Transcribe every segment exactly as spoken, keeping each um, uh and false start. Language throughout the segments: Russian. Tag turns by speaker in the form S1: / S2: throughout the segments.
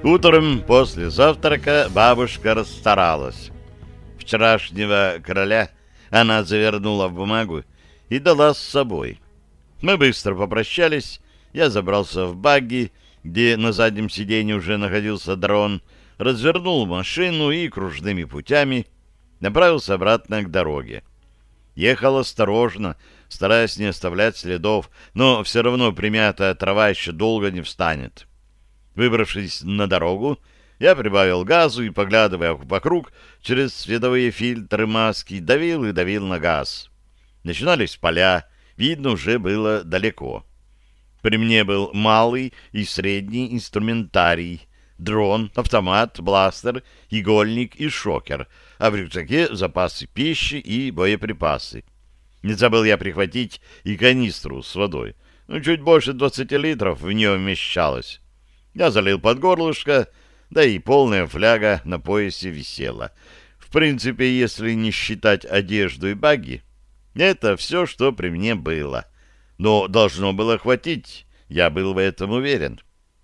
S1: Утром после завтрака бабушка расстаралась. Вчерашнего короля она завернула в бумагу и дала с собой. Мы быстро попрощались, я забрался в багги, где на заднем сиденье уже находился дрон, развернул машину и кружными путями направился обратно к дороге. Ехал осторожно, стараясь не оставлять следов, но все равно примятая трава еще долго не встанет. Выбравшись на дорогу, я прибавил газу и, поглядывая вокруг, через световые фильтры маски давил и давил на газ. Начинались поля, видно уже было далеко. При мне был малый и средний инструментарий, дрон, автомат, бластер, игольник и шокер, а в рюкзаке запасы пищи и боеприпасы. Не забыл я прихватить и канистру с водой. Ну, чуть больше двадцати литров в нее вмещалось. Я залил под горлышко, да и полная фляга на поясе висела. В принципе, если не считать одежду и багги, это все, что при мне было. Но должно было хватить, я был в этом уверен.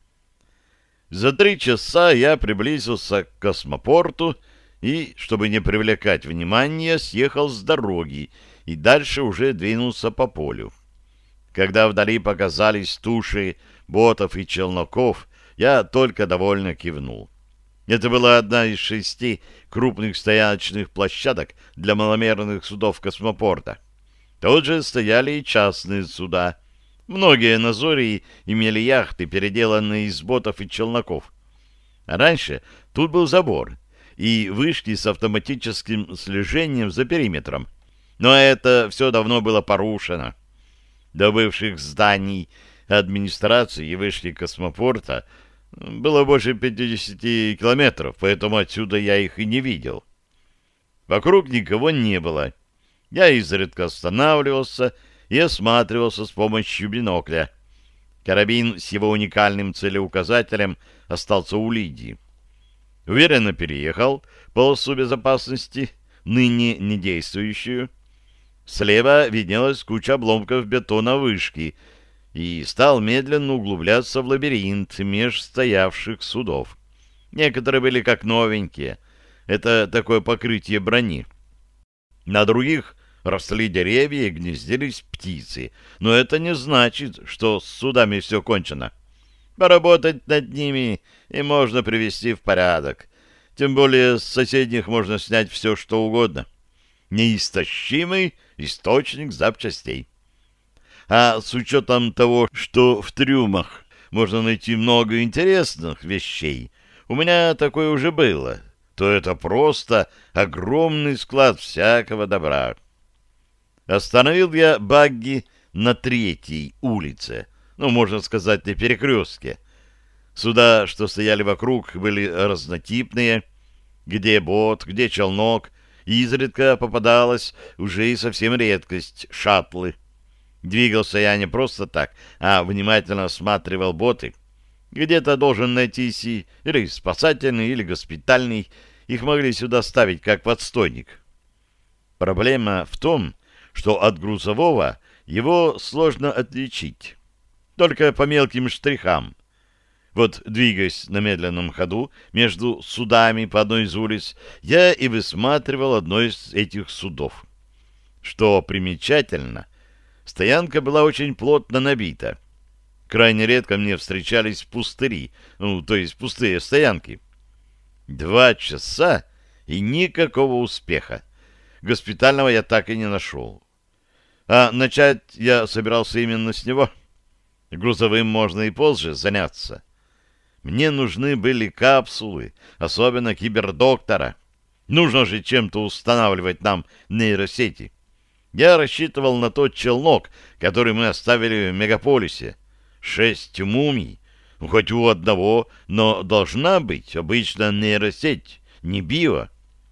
S1: За три часа я приблизился к космопорту и, чтобы не привлекать внимания, съехал с дороги и дальше уже двинулся по полю. Когда вдали показались туши ботов и челноков, я только довольно кивнул. Это была одна из шести крупных стояночных площадок для маломерных судов космопорта. Тут же стояли и частные суда. Многие на Зории имели яхты, переделанные из ботов и челноков. А раньше тут был забор и вышки с автоматическим слежением за периметром. Но это все давно было порушено. До бывших зданий администрации и вышки космопорта было больше пятидесяти километров, поэтому отсюда я их и не видел. Вокруг никого не было. Я изредка останавливался и осматривался с помощью бинокля. Карабин с его уникальным целеуказателем остался у Лидии. Уверенно переехал полосу безопасности, ныне не действующую. Слева виднелась куча обломков бетона вышки, и стал медленно углубляться в лабиринт меж стоявших судов. Некоторые были как новенькие. Это такое покрытие брони. На других росли деревья и гнездились птицы. Но это не значит, что с судами все кончено. Поработать над ними и можно привести в порядок. Тем более с соседних можно снять все, что угодно. Неистощимый источник запчастей. А с учетом того, что в трюмах можно найти много интересных вещей, у меня такое уже было, то это просто огромный склад всякого добра. Остановил я багги на третьей улице, ну, можно сказать, на перекрестке. Суда, что стояли вокруг, были разнотипные, где бот, где челнок, и изредка попадалась уже и совсем редкость — шаттлы. Двигался я не просто так, а внимательно осматривал боты. Где-то должен найтись и или спасательный, или госпитальный. Их могли сюда ставить как подстойник. Проблема в том, что от грузового его сложно отличить. Только по мелким штрихам. Вот, двигаясь на медленном ходу между судами по одной из улиц, я и высматривал одно из этих судов. Что примечательно, стоянка была очень плотно набита. Крайне редко мне встречались пустыри, ну, то есть пустые стоянки. Два часа и никакого успеха. Госпитального я так и не нашел. А начать я собирался именно с него. Грузовым можно и позже заняться. Мне нужны были капсулы, особенно кибердоктора. Нужно же чем-то устанавливать нам нейросети. Я рассчитывал на тот челнок, который мы оставили в мегаполисе. Шесть мумий, ну, хоть у одного, но должна быть обычная нейросеть, не био.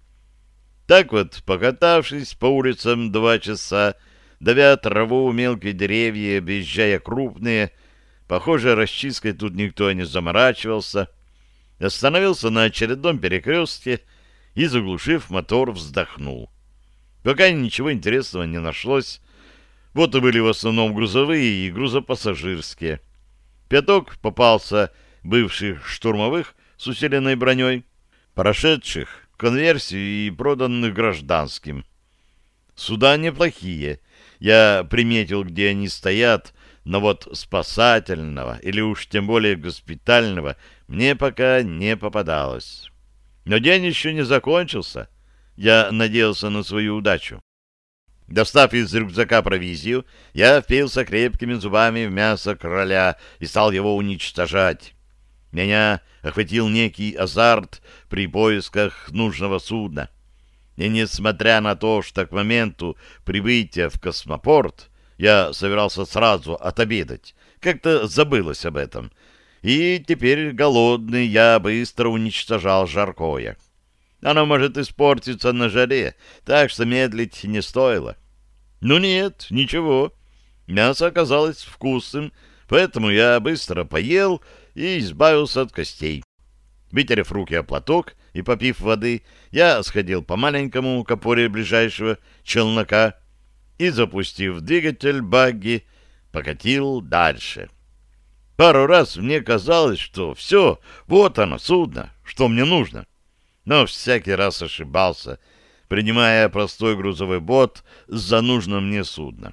S1: Так вот, покатавшись по улицам два часа, давя траву, мелкие деревья, объезжая крупные, похоже, расчисткой тут никто не заморачивался, остановился на очередном перекрестке и, заглушив мотор, вздохнул. Пока ничего интересного не нашлось. Вот и были в основном грузовые и грузопассажирские. Пяток попался бывших штурмовых с усиленной броней, прошедших конверсию и проданных гражданским. Суда неплохие. Я приметил, где они стоят, но вот спасательного или уж тем более госпитального мне пока не попадалось. Но день еще не закончился. Я надеялся на свою удачу. Достав из рюкзака провизию, я впился крепкими зубами в мясо короля и стал его уничтожать. Меня охватил некий азарт при поисках нужного судна. И несмотря на то, что к моменту прибытия в космопорт я собирался сразу отобедать, как-то забылось об этом, и теперь голодный я быстро уничтожал жаркое. Оно может испортиться на жаре, так что медлить не стоило. Ну нет, ничего. Мясо оказалось вкусным, поэтому я быстро поел и избавился от костей. Вытерев руки о платок и попив воды, я сходил по маленькому к опоре ближайшего челнока и, запустив двигатель багги, покатил дальше. Пару раз мне казалось, что все, вот оно, судно, что мне нужно. Но всякий раз ошибался, принимая простой грузовой бот за нужное мне судно.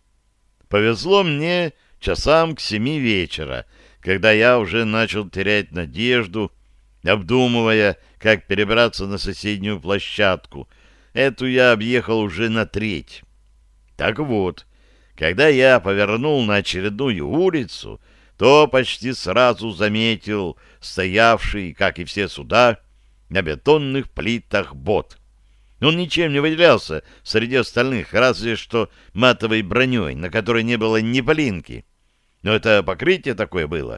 S1: Повезло мне часам к семи вечера, когда я уже начал терять надежду, обдумывая, как перебраться на соседнюю площадку. Эту я объехал уже на треть. Так вот, когда я повернул на очередную улицу, то почти сразу заметил стоявший, как и все суда, на бетонных плитах бот. Он ничем не выделялся среди остальных, разве что матовой броней, на которой не было ни пылинки. Но это покрытие такое было.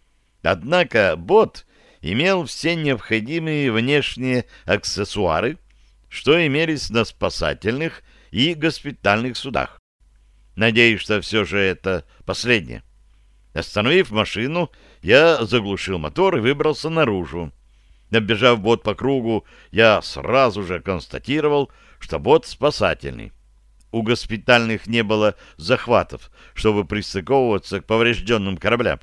S1: Однако бот имел все необходимые внешние аксессуары, что имелись на спасательных и госпитальных судах. Надеюсь, что все же это последнее. Остановив машину, я заглушил мотор и выбрался наружу. Оббежав бот по кругу, я сразу же констатировал, что бот спасательный. У госпитальных не было захватов, чтобы пристыковываться к поврежденным кораблям.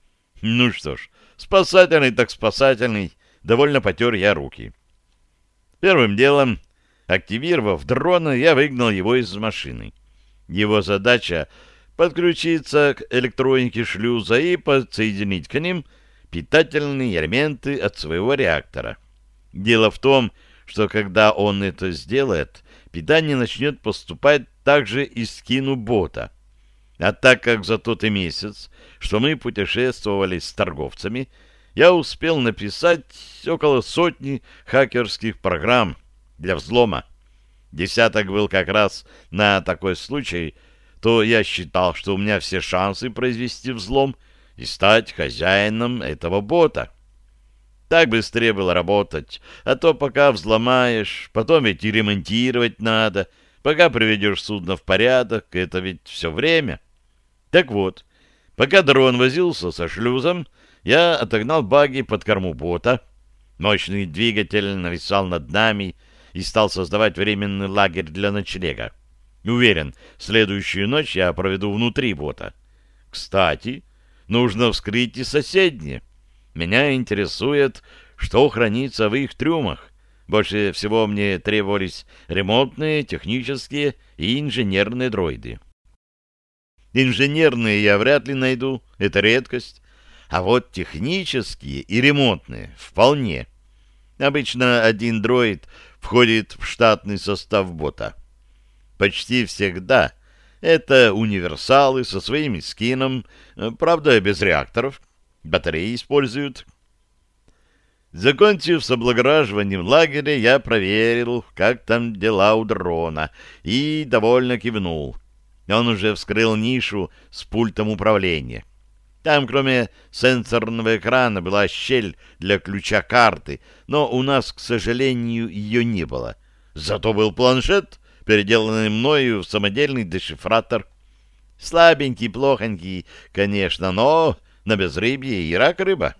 S1: Ну что ж, спасательный так спасательный, довольно потер я руки. Первым делом, активировав дрона, я выгнал его из машины. Его задача — подключиться к электронике шлюза и подсоединить к ним питательные элементы от своего реактора. Дело в том, что когда он это сделает, питание начнет поступать также из скину бота. А так как за тот и месяц, что мы путешествовали с торговцами, я успел написать около сотни хакерских программ для взлома. Десяток был как раз на такой случай, то я считал, что у меня все шансы произвести взлом и стать хозяином этого бота. Так быстрее было работать, а то пока взломаешь, потом ведь и ремонтировать надо, пока приведешь судно в порядок, это ведь все время. Так вот, пока дрон возился со шлюзом, я отогнал багги под корму бота, мощный двигатель нависал над нами и стал создавать временный лагерь для ночлега. Уверен, следующую ночь я проведу внутри бота. Кстати, нужно вскрыть и соседние. Меня интересует, что хранится в их трюмах. Больше всего мне требовались ремонтные, технические и инженерные дроиды. Инженерные я вряд ли найду, это редкость. А вот технические и ремонтные вполне. Обычно один дроид входит в штатный состав бота. Почти всегда это универсалы со своим скином, правда, без реакторов. Батареи используют. Закончив с облагораживанием лагеря, я проверил, как там дела у дрона, и довольно кивнул. Он уже вскрыл нишу с пультом управления. Там, кроме сенсорного экрана, была щель для ключа карты, но у нас, к сожалению, ее не было. Зато был планшет, переделанный мною в самодельный дешифратор. Слабенький, плохонький, конечно, но на безрыбье и рак рыба.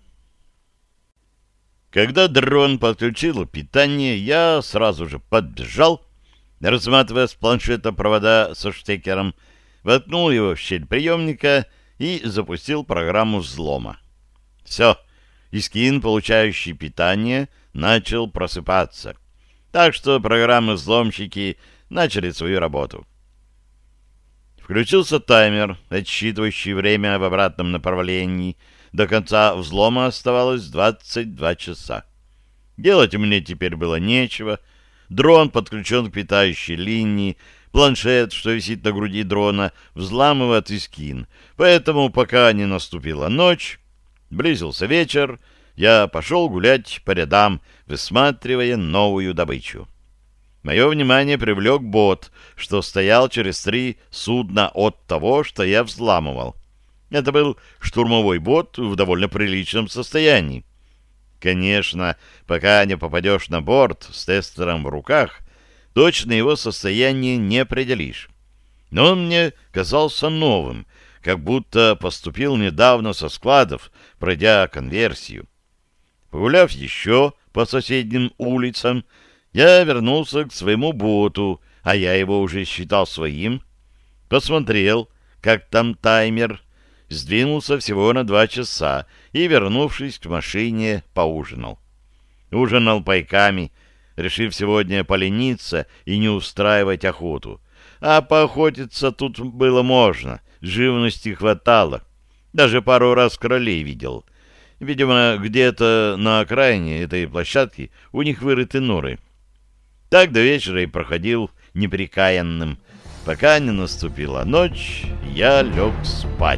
S1: Когда дрон подключил питание, я сразу же подбежал, разматывая с планшета провода со штекером, воткнул его в щель приемника и запустил программу взлома. Все, Искин, получающий питание, начал просыпаться. Так что программы-взломщики начали свою работу. Включился таймер, отсчитывающий время в обратном направлении. До конца взлома оставалось двадцать два часа. Делать мне теперь было нечего. Дрон подключен к питающей линии, планшет, что висит на груди дрона, взламывает Искин. Поэтому, пока не наступила ночь, близился вечер, я пошел гулять по рядам, высматривая новую добычу. Мое внимание привлек бот, что стоял через три судна от того, что я взламывал. Это был штурмовой бот в довольно приличном состоянии. Конечно, пока не попадешь на борт с тестером в руках, точно его состояние не определишь. Но он мне казался новым, как будто поступил недавно со складов, пройдя конверсию. Погуляв еще по соседним улицам, я вернулся к своему боту, а я его уже считал своим. Посмотрел, как там таймер, сдвинулся всего на два часа и, вернувшись к машине, поужинал. Ужинал пайками, решив сегодня полениться и не устраивать охоту. А поохотиться тут было можно, живности хватало. Даже пару раз кролей видел. Видимо, где-то на окраине этой площадки у них вырыты норы. Так до вечера и проходил непрекаянным. Пока не наступила ночь, я лег спать.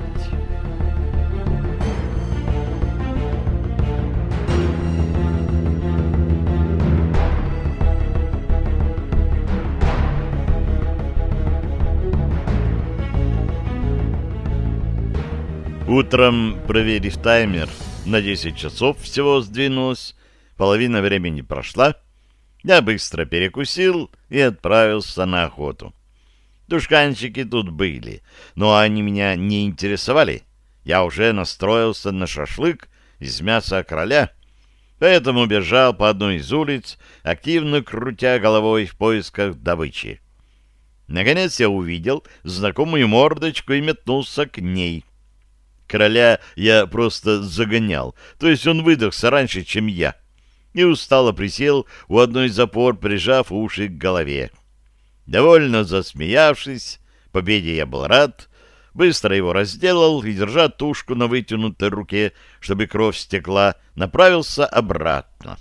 S1: Утром, проверив таймер, на десять часов всего сдвинулось, половина времени прошла, я быстро перекусил и отправился на охоту. Тушканчики тут были, но они меня не интересовали. Я уже настроился на шашлык из мяса кроля, поэтому бежал по одной из улиц, активно крутя головой в поисках добычи. Наконец я увидел знакомую мордочку и метнулся к ней. Кроля я просто загонял, то есть он выдохся раньше, чем я, и устало присел у одной из опор, прижав уши к голове. Довольно засмеявшись, победе я был рад, быстро его разделал и, держа тушку на вытянутой руке, чтобы кровь стекла, направился обратно.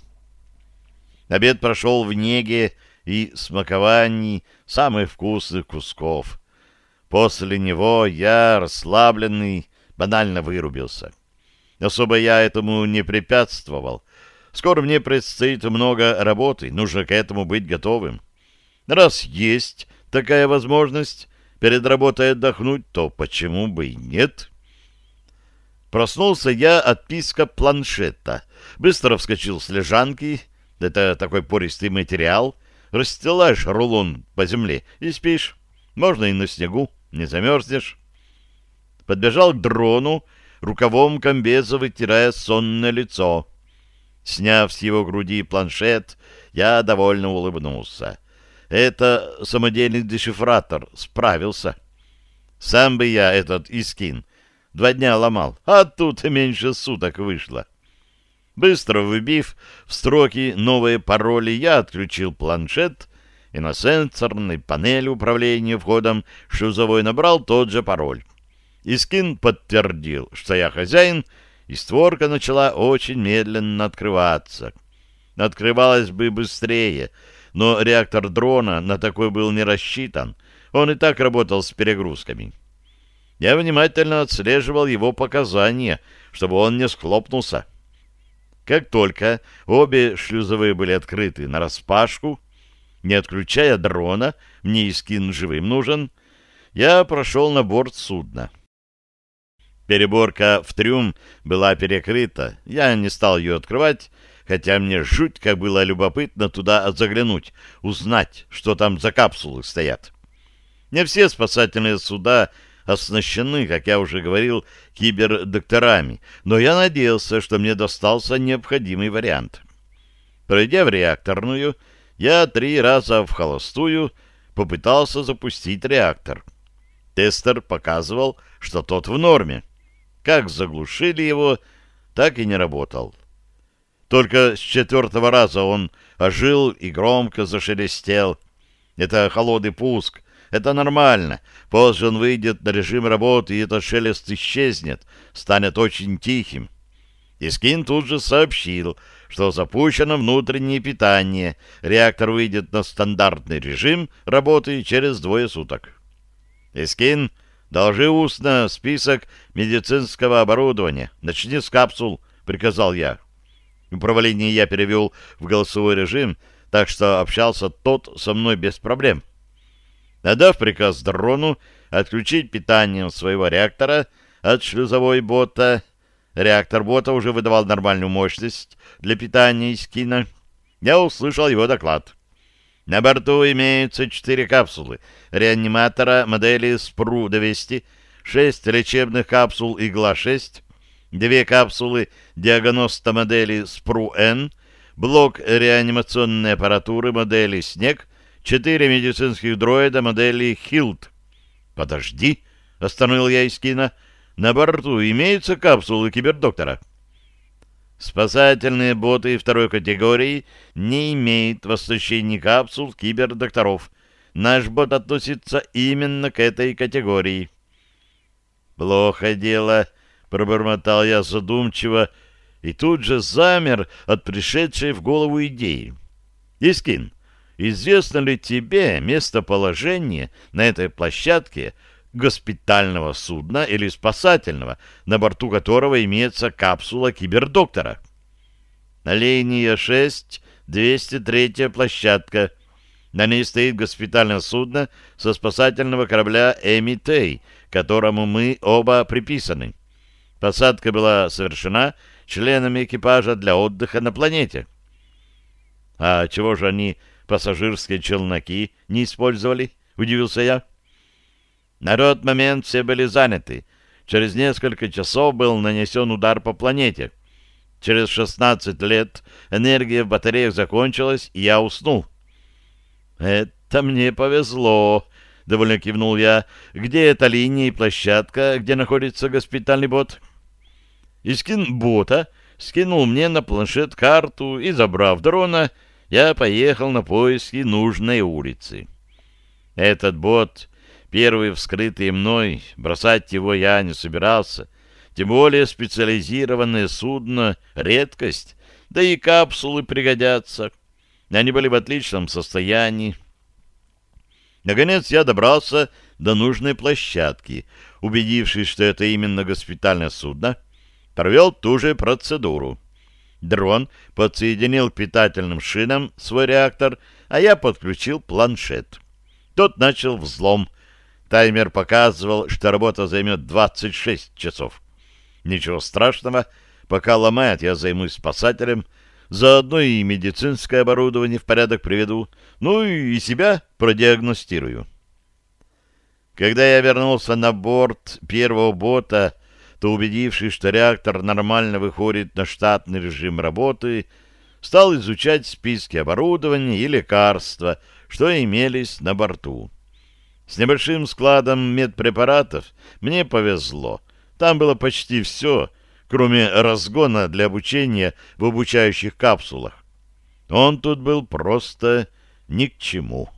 S1: Обед прошел в неге и смаковании самых вкусных кусков. После него я, расслабленный, банально вырубился. Особо я этому не препятствовал. Скоро мне предстоит много работы, нужно к этому быть готовым. Раз есть такая возможность перед работой отдохнуть, то почему бы и нет? Проснулся я от писка планшета. Быстро вскочил с лежанки. Это такой пористый материал. Расстилаешь рулон по земле и спишь. Можно и на снегу, не замерзнешь. Подбежал к дрону, рукавом комбеза вытирая сонное лицо. Сняв с его груди планшет, я довольно улыбнулся. Это самодельный дешифратор, справился. Сам бы я этот Искин два дня ломал, а тут меньше суток вышло. Быстро вбив в строки новые пароли, я отключил планшет и на сенсорной панели управления входом шлюзовой набрал тот же пароль. Искин подтвердил, что я хозяин, и створка начала очень медленно открываться. Открывалась бы быстрее, но реактор дрона на такой был не рассчитан. Он и так работал с перегрузками. Я внимательно отслеживал его показания, чтобы он не схлопнулся. Как только обе шлюзовые были открыты нараспашку, не отключая дрона, мне Искин живым нужен, я прошел на борт судна. Переборка в трюм была перекрыта, я не стал ее открывать, хотя мне жуть как было любопытно туда заглянуть, узнать, что там за капсулы стоят. Не все спасательные суда оснащены, как я уже говорил, кибердокторами, но я надеялся, что мне достался необходимый вариант. Пройдя в реакторную, я три раза в холостую попытался запустить реактор. Тестер показывал, что тот в норме. Как заглушили его, так и не работал. Только с четвертого раза он ожил и громко зашелестел. Это холодный пуск. Это нормально. Позже он выйдет на режим работы, и этот шелест исчезнет, станет очень тихим. Искин тут же сообщил, что запущено внутреннее питание. Реактор выйдет на стандартный режим работы через двое суток. Искин, доложи устно список медицинского оборудования. Начни с капсул, приказал я. Управление я перевел в голосовой режим, так что общался тот со мной без проблем. Отдав приказ дрону отключить питание своего реактора от шлюзовой бота, реактор бота уже выдавал нормальную мощность для питания Искина, я услышал его доклад. На борту имеются четыре капсулы реаниматора модели спру двести, шесть лечебных капсул Игла-шесть, две капсулы диагноста модели спру-Н, блок реанимационной аппаратуры модели «Снег», четыре медицинских дроида модели «Хилд». «Подожди», — остановил я Искина, — «на борту имеются капсулы кибердоктора». Спасательные боты второй категории не имеют в оснащении капсул кибердокторов. Наш бот относится именно к этой категории. «Плохо дело», — пробормотал я задумчиво, и тут же замер от пришедшей в голову идеи. «Искин, известно ли тебе местоположение на этой площадке госпитального судна или спасательного, на борту которого имеется капсула кибердоктора?» «Линия шесть, двести третья площадка. На ней стоит госпитальное судно со спасательного корабля «Эмитей», которому мы оба приписаны. Посадка была совершена членами экипажа для отдыха на планете». «А чего же они пассажирские челноки не использовали?» — удивился я. «На тот момент все были заняты. Через несколько часов был нанесен удар по планете. Через шестнадцать лет энергия в батареях закончилась, и я уснул». «Это мне повезло», — довольно кивнул я. «Где эта линия и площадка, где находится госпитальный бот?» Искин бота скинул мне на планшет карту, и, забрав дрона, я поехал на поиски нужной улицы. Этот бот, первый вскрытый мной, бросать его я не собирался, тем более специализированное судно — редкость, да и капсулы пригодятся. Они были в отличном состоянии. Наконец я добрался до нужной площадки. Убедившись, что это именно госпитальное судно, провел ту же процедуру. Дрон подсоединил к питательным шинам свой реактор, а я подключил планшет. Тот начал взлом. Таймер показывал, что работа займет двадцать шесть часов. Ничего страшного, пока ломает, я займусь спасателем, заодно и медицинское оборудование в порядок приведу, ну и себя продиагностирую. Когда я вернулся на борт первого бота, то, убедившись, что реактор нормально выходит на штатный режим работы, стал изучать списки оборудования и лекарства, что имелись на борту. С небольшим складом медпрепаратов мне повезло. Там было почти все, кроме разгона для обучения в обучающих капсулах. Он тут был просто ни к чему.